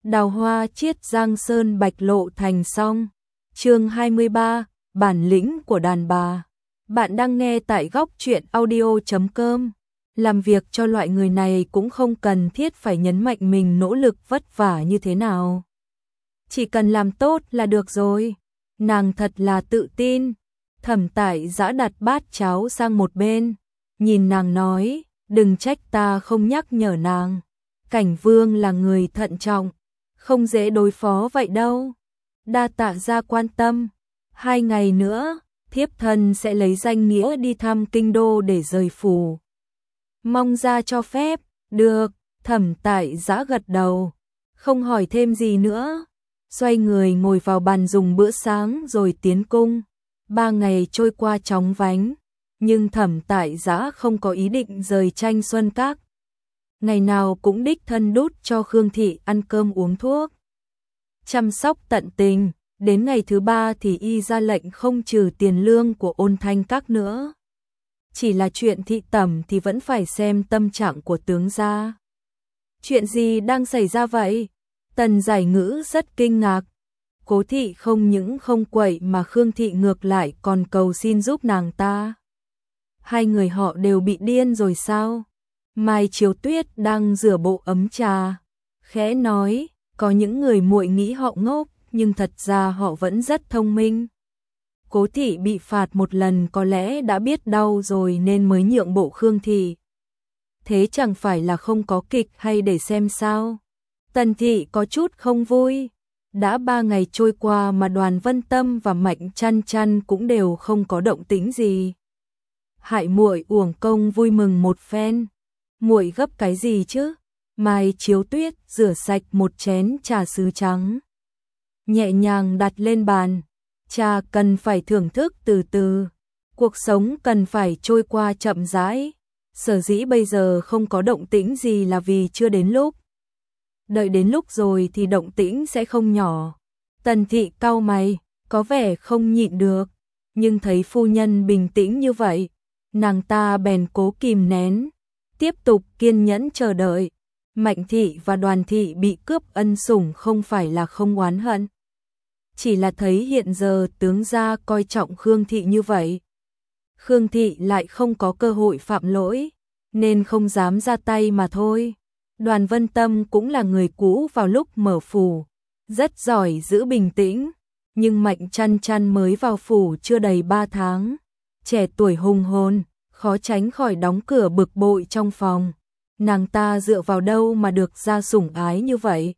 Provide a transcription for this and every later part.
Đào hoa chiết giang sơn bạch lộ thành xong. Chương 23, bản lĩnh của đàn bà. Bạn đang nghe tại góc truyện audio.com. Làm việc cho loại người này cũng không cần thiết phải nhấn mạnh mình nỗ lực vất vả như thế nào. Chỉ cần làm tốt là được rồi. Nàng thật là tự tin. Thẩm Tại Dã đặt bát cháo sang một bên, nhìn nàng nói, đừng trách ta không nhắc nhở nàng. Cảnh Vương là người thận trọng, không dễ đối phó vậy đâu. Đa tạ gia quan tâm. 2 ngày nữa, thiếp thân sẽ lấy danh nghĩa đi thăm kinh đô để rời phủ. Mong gia cho phép. Được. Thẩm Tại Dã gật đầu, không hỏi thêm gì nữa. Xoay người ngồi vào bàn dùng bữa sáng rồi tiến cung. 3 ngày trôi qua chóng vánh, nhưng Thẩm Tại Dã không có ý định rời Tranh Xuân Các. Ngày nào cũng đích thân đút cho Khương thị ăn cơm uống thuốc, chăm sóc tận tình. Đến ngày thứ 3 thì y ra lệnh không trừ tiền lương của Ôn Thanh Các nữa. Chỉ là chuyện thị tẩm thì vẫn phải xem tâm trạng của tướng gia. Chuyện gì đang xảy ra vậy? Tần Giải Ngữ rất kinh ngạc. Cố thị không những không quậy mà Khương thị ngược lại còn cầu xin giúp nàng ta. Hai người họ đều bị điên rồi sao? Mai Chiếu Tuyết đang rửa bộ ấm trà, khẽ nói, có những người muội nghĩ họ ngốc, nhưng thật ra họ vẫn rất thông minh. Cố thị bị phạt một lần có lẽ đã biết đau rồi nên mới nhượng bộ Khương thị. Thế chẳng phải là không có kịch hay để xem sao? Tần thị có chút không vui. Đã 3 ngày trôi qua mà Đoàn Vân Tâm và Mạnh Chăn Chăn cũng đều không có động tĩnh gì. Hại muội uổng công vui mừng một phen. Muội gấp cái gì chứ? Mai Chiếu Tuyết rửa sạch một chén trà sứ trắng, nhẹ nhàng đặt lên bàn. Trà cần phải thưởng thức từ từ, cuộc sống cần phải trôi qua chậm rãi. Sở dĩ bây giờ không có động tĩnh gì là vì chưa đến lúc. Đợi đến lúc rồi thì động tĩnh sẽ không nhỏ. Tần thị cau mày, có vẻ không nhịn được, nhưng thấy phu nhân bình tĩnh như vậy, nàng ta bèn cố kìm nén, tiếp tục kiên nhẫn chờ đợi. Mạnh thị và Đoàn thị bị cướp ân sủng không phải là không oán hận, chỉ là thấy hiện giờ tướng gia coi trọng Khương thị như vậy, Khương thị lại không có cơ hội phạm lỗi, nên không dám ra tay mà thôi. Đoàn Vân Tâm cũng là người cũ vào lúc mở phủ, rất giỏi giữ bình tĩnh, nhưng Mạnh Chăn Chăn mới vào phủ chưa đầy 3 tháng, trẻ tuổi hùng hồn, khó tránh khỏi đóng cửa bực bội trong phòng. Nàng ta dựa vào đâu mà được gia sủng ái như vậy?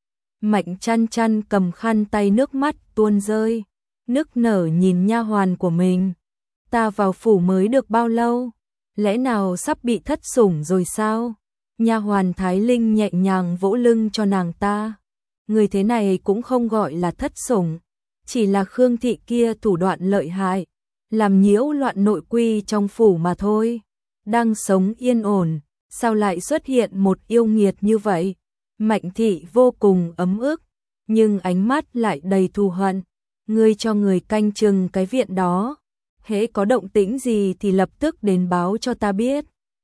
Mạnh Chăn Chăn cầm khăn tay, nước mắt tuôn rơi, nức nở nhìn nha hoàn của mình. Ta vào phủ mới được bao lâu? Lẽ nào sắp bị thất sủng rồi sao? Nha hoàn Thái Linh nhẹ nhàng vỗ lưng cho nàng ta. Người thế này cũng không gọi là thất sủng, chỉ là Khương thị kia thủ đoạn lợi hại, làm nhiễu loạn nội quy trong phủ mà thôi. Đang sống yên ổn, sao lại xuất hiện một yêu nghiệt như vậy? Mạnh thị vô cùng ấm ức, nhưng ánh mắt lại đầy thù hận. Ngươi cho người canh chừng cái viện đó, hễ có động tĩnh gì thì lập tức đến báo cho ta biết.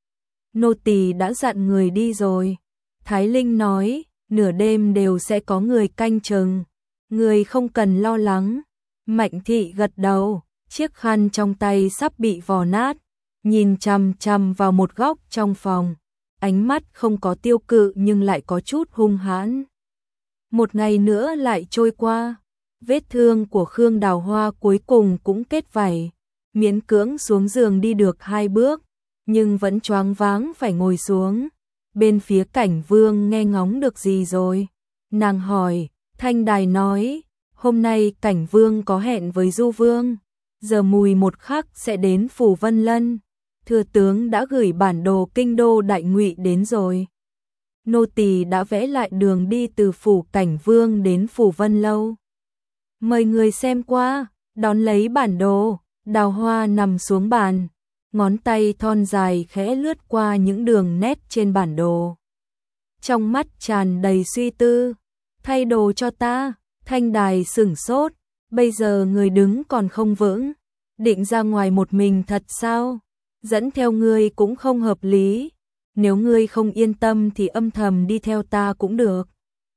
Nô tỳ đã dặn người đi rồi. Thái Linh nói, nửa đêm đều sẽ có người canh chừng, người không cần lo lắng. Mạnh thị gật đầu, chiếc khăn trong tay sắp bị vò nát, nhìn chằm chằm vào một góc trong phòng, ánh mắt không có tiêu cự nhưng lại có chút hung hãn. Một ngày nữa lại trôi qua, vết thương của Khương Đào Hoa cuối cùng cũng kết vảy, miễn cưỡng xuống giường đi được 2 bước, nhưng vẫn choáng váng phải ngồi xuống. Bên phía Cảnh Vương nghe ngóng được gì rồi? Nàng hỏi. Thanh Đài nói, hôm nay Cảnh Vương có hẹn với Du Vương, giờ mùi một khắc sẽ đến phủ Vân Lân. Thừa tướng đã gửi bản đồ kinh đô Đại Ngụy đến rồi. Nô tỳ đã vẽ lại đường đi từ phủ Cảnh Vương đến phủ Vân Lâu. Mời người xem qua. Đón lấy bản đồ, Đào Hoa nằm xuống bàn, ngón tay thon dài khẽ lướt qua những đường nét trên bản đồ. Trong mắt tràn đầy suy tư. Thay đồ cho ta. Thanh Đài sửng sốt, bây giờ người đứng còn không vững, định ra ngoài một mình thật sao? Dẫn theo ngươi cũng không hợp lý, nếu ngươi không yên tâm thì âm thầm đi theo ta cũng được.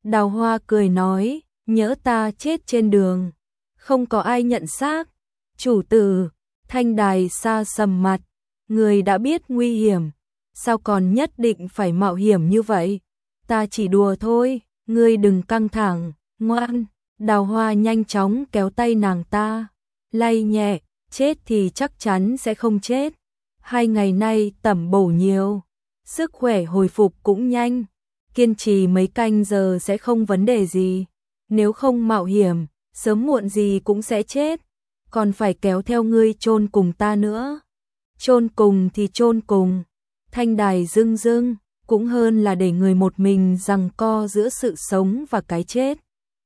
Đào Hoa cười nói, nhỡ ta chết trên đường, không có ai nhận xác. Chủ tử, Thanh Đài xa sầm mặt, người đã biết nguy hiểm, sao còn nhất định phải mạo hiểm như vậy? Ta chỉ đùa thôi, ngươi đừng căng thẳng, ngoan. Đào Hoa nhanh chóng kéo tay nàng ta, lay nhẹ, chết thì chắc chắn sẽ không chết. 2 ngày nay tẩm bổ nhiều, sức khỏe hồi phục cũng nhanh, kiên trì mấy canh giờ sẽ không vấn đề gì. Nếu không mạo hiểm, sớm muộn gì cũng sẽ chết, còn phải kéo theo ngươi chôn cùng ta nữa. Chôn cùng thì chôn cùng, Thanh Đài rưng rưng, cũng hơn là để người một mình giằng co giữa sự sống và cái chết.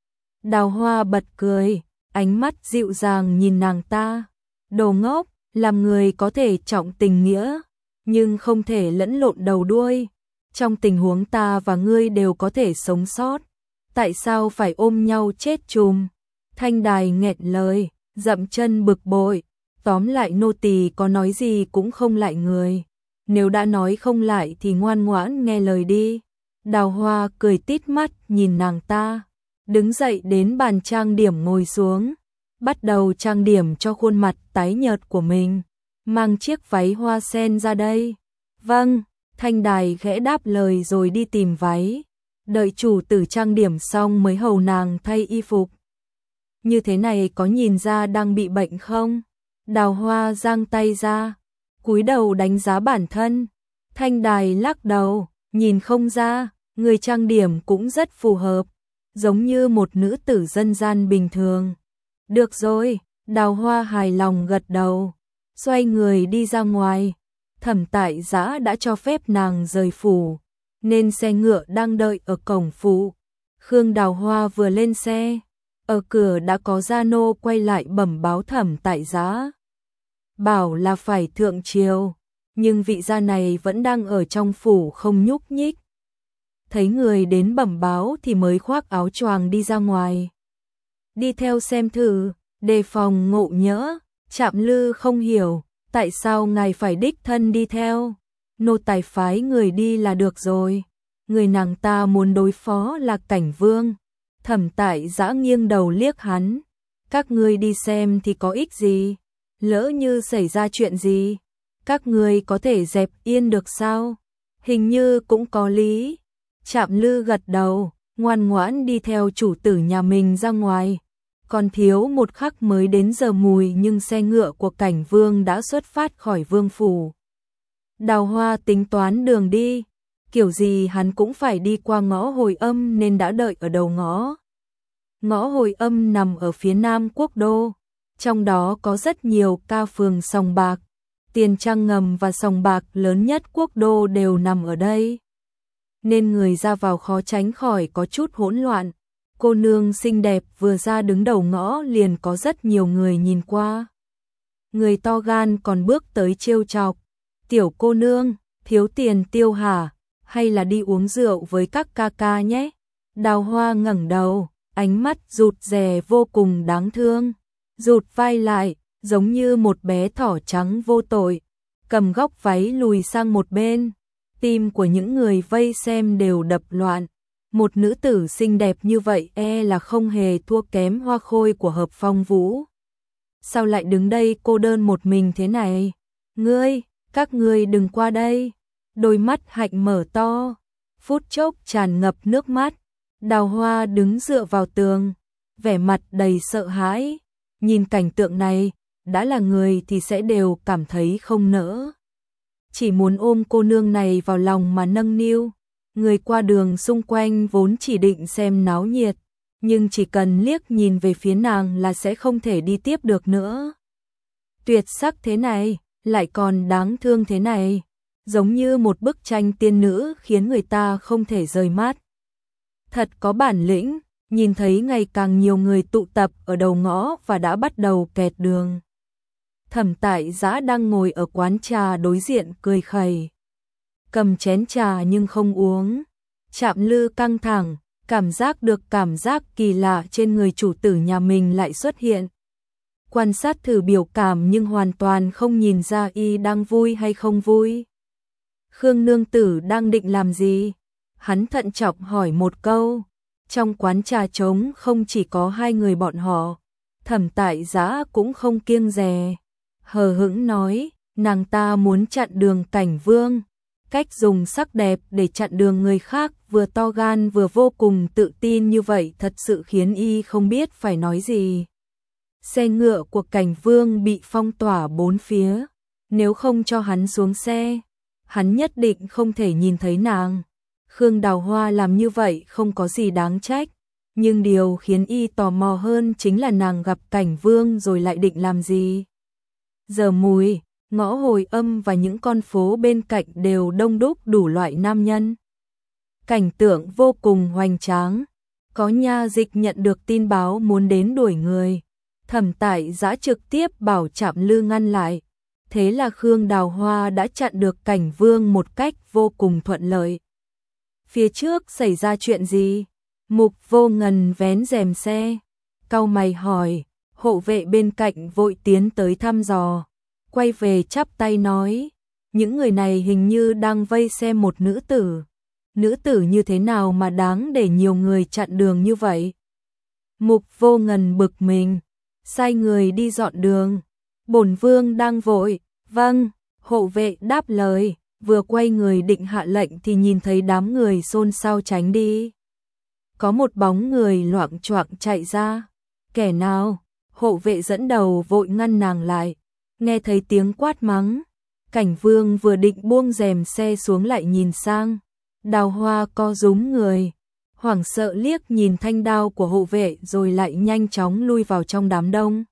Đào Hoa bật cười, ánh mắt dịu dàng nhìn nàng ta. Đồ ngốc, làm người có thể trọng tình nghĩa, nhưng không thể lẫn lộn đầu đuôi. Trong tình huống ta và ngươi đều có thể sống sót, tại sao phải ôm nhau chết chùm? Thanh Đài nghẹn lời, dậm chân bực bội. Tóm lại nô tỳ có nói gì cũng không lại người. Nếu đã nói không lại thì ngoan ngoãn nghe lời đi. Đào Hoa cười tít mắt nhìn nàng ta, đứng dậy đến bàn trang điểm ngồi xuống, bắt đầu trang điểm cho khuôn mặt tái nhợt của mình. Mang chiếc váy hoa sen ra đây. Vâng, Thanh Đài khẽ đáp lời rồi đi tìm váy. Đợi chủ tử trang điểm xong mới hầu nàng thay y phục. Như thế này có nhìn ra đang bị bệnh không? Đào Hoa giang tay ra, cúi đầu đánh giá bản thân. Thanh Đài lắc đầu, nhìn không ra, người trang điểm cũng rất phù hợp, giống như một nữ tử dân gian bình thường. Được rồi, Đào Hoa hài lòng gật đầu, xoay người đi ra ngoài. Thẩm Tại Giã đã cho phép nàng rời phủ, nên xe ngựa đang đợi ở cổng phủ. Khương Đào Hoa vừa lên xe, ở cửa đã có gia nô quay lại bẩm báo Thẩm Tại Giã. Bảo là phải thượng triều, nhưng vị gia này vẫn đang ở trong phủ không nhúc nhích. Thấy người đến bẩm báo thì mới khoác áo choàng đi ra ngoài. Đi theo xem thử, đề phòng ngộ nhỡ. Trạm Lư không hiểu, tại sao ngài phải đích thân đi theo? Nô tài phái người đi là được rồi. Người nàng ta muốn đối phó là Cảnh Vương. Thẩm Tại Giã nghiêng đầu liếc hắn. Các ngươi đi xem thì có ích gì? Lỡ như xảy ra chuyện gì, các ngươi có thể dẹp yên được sao? Hình như cũng có lý. Trạm Lư gật đầu, ngoan ngoãn đi theo chủ tử nhà mình ra ngoài. Còn thiếu một khắc mới đến giờ mùi nhưng xe ngựa của Cảnh Vương đã xuất phát khỏi vương phủ. Đào Hoa tính toán đường đi, kiểu gì hắn cũng phải đi qua ngõ Hồi Âm nên đã đợi ở đầu ngõ. Ngõ Hồi Âm nằm ở phía nam quốc đô, trong đó có rất nhiều ca phường sòng bạc, tiền trang ngầm và sòng bạc lớn nhất quốc đô đều nằm ở đây. Nên người ra vào khó tránh khỏi có chút hỗn loạn. Cô nương xinh đẹp vừa ra đứng đầu ngõ liền có rất nhiều người nhìn qua. Người to gan còn bước tới trêu chọc. Tiểu cô nương, thiếu tiền tiêu hả? Hay là đi uống rượu với các ca ca nhé? Đào Hoa ngẩng đầu, ánh mắt rụt rè vô cùng đáng thương. Rụt vai lại, giống như một bé thỏ trắng vô tội. Cầm góc váy lùi sang một bên. Tim của những người vây xem đều đập loạn. Một nữ tử xinh đẹp như vậy là không hề thua kém Hoa Khôi của Hợp Phong Vũ. Sao lại đứng đây cô đơn một mình thế này? Các ngươi đừng qua đây. Đôi mắt Hạnh mở to, phút chốc tràn ngập nước mắt. Đào Hoa đứng dựa vào tường, vẻ mặt đầy sợ hãi. Nhìn cảnh tượng này, đã là người thì sẽ đều cảm thấy không nỡ. Chỉ muốn ôm cô nương này vào lòng mà nâng niu. Người qua đường xung quanh vốn chỉ định xem náo nhiệt, nhưng chỉ cần liếc nhìn về phía nàng là sẽ không thể đi tiếp được nữa. Tuyệt sắc thế này, lại còn đáng thương thế này, giống như một bức tranh tiên nữ khiến người ta không thể rời mắt. Thật có bản lĩnh, nhìn thấy ngày càng nhiều người tụ tập ở đầu ngõ và đã bắt đầu kẹt đường. Thẩm Tại Giã đang ngồi ở quán trà đối diện cười khẩy. Cầm chén trà nhưng không uống. Trạm Lư căng thẳng, cảm giác được cảm giác kỳ lạ trên người chủ tử nhà mình lại xuất hiện. Quan sát thử biểu cảm nhưng hoàn toàn không nhìn ra y đang vui hay không vui. Khương nương tử đang định làm gì? Hắn thận trọng hỏi một câu. Trong quán trà trống không chỉ có hai người bọn họ, Thẩm Tại Giã cũng không kiêng dè, hờ hững nói, nàng ta muốn chặn đường Cảnh Vương. Cách dùng sắc đẹp để chặn đường người khác vừa to gan vừa vô cùng tự tin như vậy thật sự khiến y không biết phải nói gì. Xe ngựa của Cảnh Vương bị phong tỏa bốn phía, nếu không cho hắn xuống xe, hắn nhất định không thể nhìn thấy nàng. Khương Đào Hoa làm như vậy không có gì đáng trách, nhưng điều khiến y tò mò hơn chính là nàng gặp Cảnh Vương rồi lại định làm gì. Giờ mùi, ngõ Hồi Âm và những con phố bên cạnh đều đông đúc đủ loại nam nhân. Cảnh tượng vô cùng hoành tráng. Có nha dịch nhận được tin báo muốn đến đuổi người. Thẩm Tại Giã trực tiếp bảo Trạm Lư ngăn lại. Thế là Khương Đào Hoa đã chặn được Cảnh Vương một cách vô cùng thuận lợi. Phía trước xảy ra chuyện gì? Mục Vô Ngần vén rèm xe, cau mày hỏi, hộ vệ bên cạnh vội tiến tới thăm dò, quay về chắp tay nói, những người này hình như đang vây xem một nữ tử. Nữ tử như thế nào mà đáng để nhiều người chặn đường như vậy? Mục Vô Ngần bực mình, sai người đi dọn đường. Bổn vương đang vội. Vâng, hộ vệ đáp lời, vừa quay người định hạ lệnh thì nhìn thấy đám người xôn xao tránh đi. Có một bóng người loạng choạng chạy ra. Kẻ nào? Hộ vệ dẫn đầu vội ngăn nàng lại. Nghe thấy tiếng quát mắng, Cảnh Vương vừa định buông rèm xe xuống lại nhìn sang. Đào Hoa co rúm người, hoảng sợ liếc nhìn thanh đao của hộ vệ rồi lại nhanh chóng lui vào trong đám đông.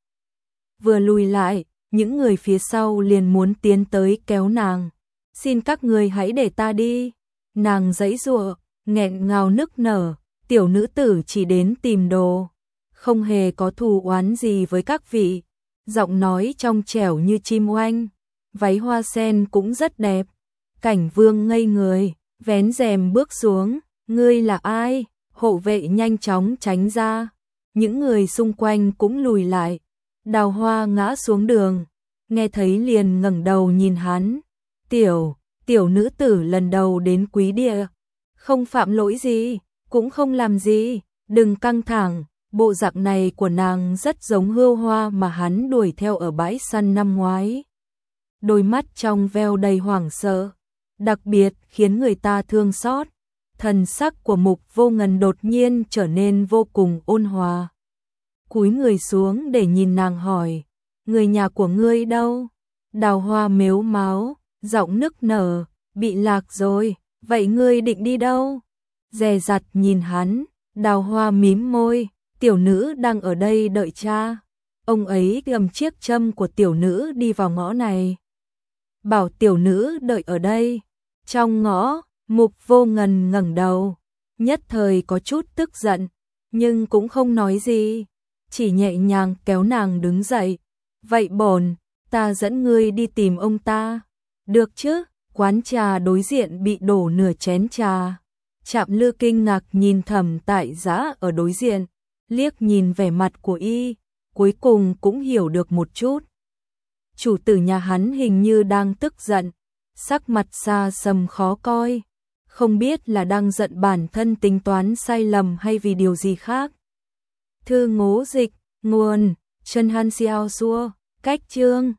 Vừa lùi lại, những người phía sau liền muốn tiến tới kéo nàng. Xin các người hãy để ta đi. Nàng giãy giụa, nghẹn ngào nức nở, tiểu nữ tử chỉ đến tìm đồ, không hề có thù oán gì với các vị. Giọng nói trong trẻo như chim oanh, váy hoa sen cũng rất đẹp. Cảnh Vương ngây người, vén rèm bước xuống, ngươi là ai? Hộ vệ nhanh chóng tránh ra, những người xung quanh cũng lùi lại. Đào Hoa ngã xuống đường, nghe thấy liền ngẩng đầu nhìn hắn. Tiểu nữ tử lần đầu đến Quý Địa, không phạm lỗi gì, cũng không làm gì, đừng căng thẳng. Bộ dạng này của nàng rất giống Hưu Hoa mà hắn đuổi theo ở bãi săn năm ngoái. Đôi mắt trong veo đầy hoảng sợ, đặc biệt khiến người ta thương xót. Thần sắc của Mục Vô Ngần đột nhiên trở nên vô cùng ôn hòa. Cúi người xuống để nhìn nàng hỏi, người nhà của ngươi đâu? Đào Hoa mếu máo, giọng nức nở, bị lạc rồi, vậy ngươi định đi đâu? Dè dặt nhìn hắn, Đào Hoa mím môi, tiểu nữ đang ở đây đợi cha. Ông ấy cầm chiếc châm của tiểu nữ đi vào ngõ này. Bảo tiểu nữ đợi ở đây. Trong ngõ, Mục Vô Ngần ngẩng đầu, nhất thời có chút tức giận, nhưng cũng không nói gì, chỉ nhẹ nhàng kéo nàng đứng dậy. Vậy bổn, ta dẫn ngươi đi tìm ông ta. Được chứ? Quán trà đối diện bị đổ nửa chén trà. Trạm Lư kinh ngạc nhìn Thẩm Tại Giã ở đối diện, liếc nhìn vẻ mặt của y, cuối cùng cũng hiểu được một chút. Chủ tử nhà hắn hình như đang tức giận, sắc mặt xa sầm khó coi, không biết là đang giận bản thân tính toán sai lầm hay vì điều gì khác. Thư ngố dịch, nguồn, Trần Han Xiao Xua, cách chương